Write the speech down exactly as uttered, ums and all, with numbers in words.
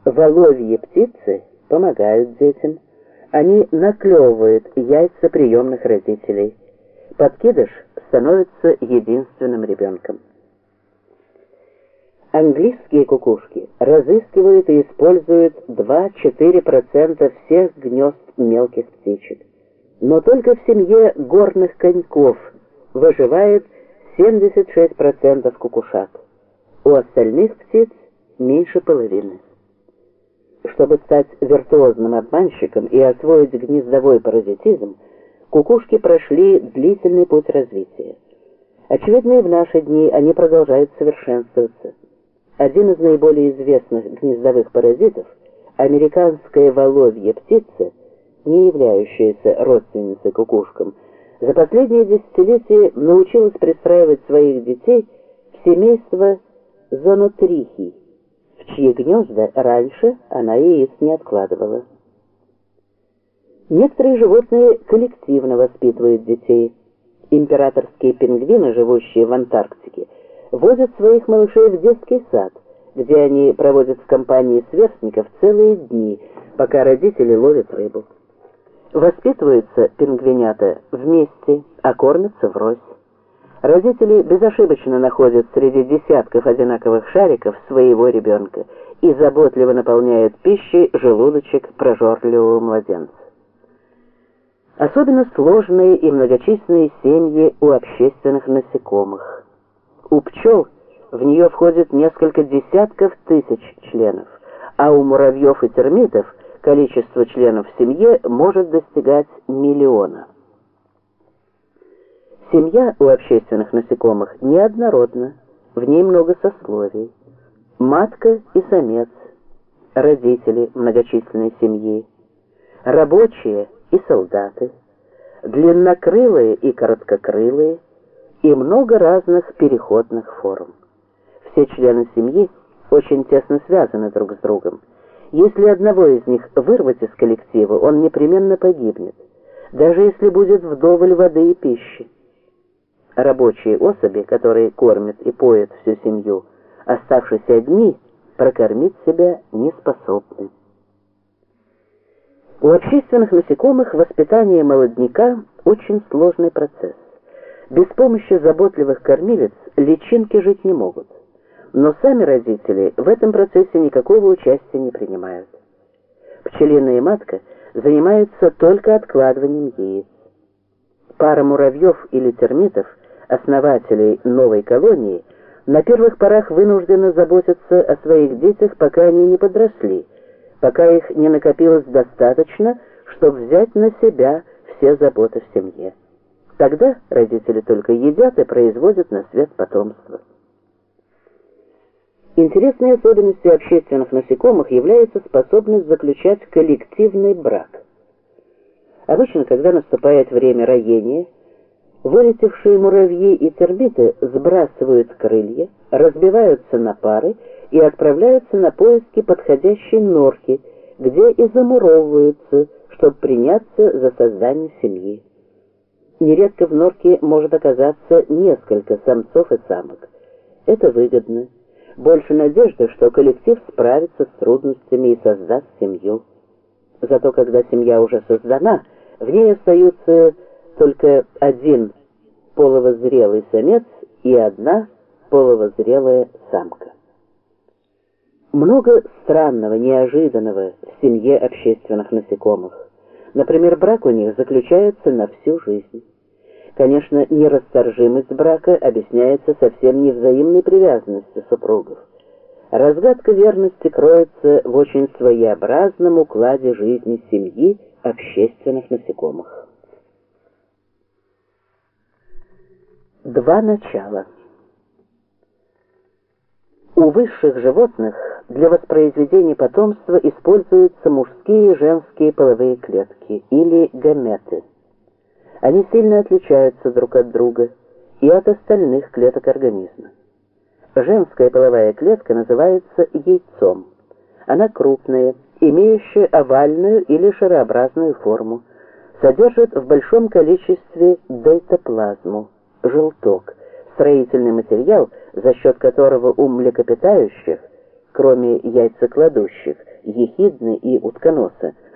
Воловьи птицы помогают детям. Они наклевывают яйца приемных родителей. Подкидыш становится единственным ребенком. Английские кукушки разыскивают и используют два-четыре процента всех гнезд мелких птичек. Но только в семье горных коньков выживает семьдесят шесть процентов кукушат. У остальных птиц меньше половины. Чтобы стать виртуозным обманщиком и освоить гнездовой паразитизм, кукушки прошли длительный путь развития. Очевидно, и в наши дни они продолжают совершенствоваться. Один из наиболее известных гнездовых паразитов, американская воловья птица, не являющаяся родственницей кукушкам, за последние десятилетия научилась пристраивать своих детей в семейство зонотрихий, в чьи гнезда раньше она яиц не откладывала. Некоторые животные коллективно воспитывают детей. Императорские пингвины, живущие в Антарктике, водят своих малышей в детский сад, где они проводят в компании сверстников целые дни, пока родители ловят рыбу. Воспитываются пингвинята вместе, а кормятся врозь. Родители безошибочно находят среди десятков одинаковых шариков своего ребенка и заботливо наполняют пищей желудочек прожорливого младенца. Особенно сложные и многочисленные семьи у общественных насекомых. У пчел в нее входит несколько десятков тысяч членов, а у муравьев и термитов количество членов в семье может достигать миллиона. Семья у общественных насекомых неоднородна, в ней много сословий. Матка и самец, родители многочисленной семьи, рабочие и солдаты, длиннокрылые и короткокрылые, и много разных переходных форм. Все члены семьи очень тесно связаны друг с другом. Если одного из них вырвать из коллектива, он непременно погибнет, даже если будет вдоволь воды и пищи. Рабочие особи, которые кормят и поят всю семью, оставшись одни, прокормить себя не способны. У общественных насекомых воспитание молодняка очень сложный процесс. Без помощи заботливых кормилиц личинки жить не могут. Но сами родители в этом процессе никакого участия не принимают. Пчелиная матка занимается только откладыванием яиц. Пара муравьев или термитов, основателей новой колонии, на первых порах вынуждены заботиться о своих детях, пока они не подросли, пока их не накопилось достаточно, чтобы взять на себя все заботы в семье. Тогда родители только едят и производят на свет потомство. Интересной особенностью общественных насекомых является способность заключать коллективный брак. Обычно, когда наступает время роения, вылетевшие муравьи и термиты сбрасывают крылья, разбиваются на пары и отправляются на поиски подходящей норки, где и замуровываются, чтобы приняться за создание семьи. Нередко в норке может оказаться несколько самцов и самок. Это выгодно. Больше надежды, что коллектив справится с трудностями и создаст семью. Зато когда семья уже создана, в ней остаются только один половозрелый самец и одна половозрелая самка. Много странного, неожиданного в семье общественных насекомых. Например, брак у них заключается на всю жизнь. Конечно, нерасторжимость брака объясняется совсем не взаимной привязанностью супругов. Разгадка верности кроется в очень своеобразном укладе жизни семьи общественных насекомых. Два начала. У высших животных для воспроизведения потомства используются мужские и женские половые клетки, или гаметы. Они сильно отличаются друг от друга и от остальных клеток организма. Женская половая клетка называется яйцом. Она крупная, имеющая овальную или шарообразную форму, содержит в большом количестве дейтоплазму, желток, строительный материал, за счет которого у млекопитающих кроме яйцекладущих, ехидны и утконоса,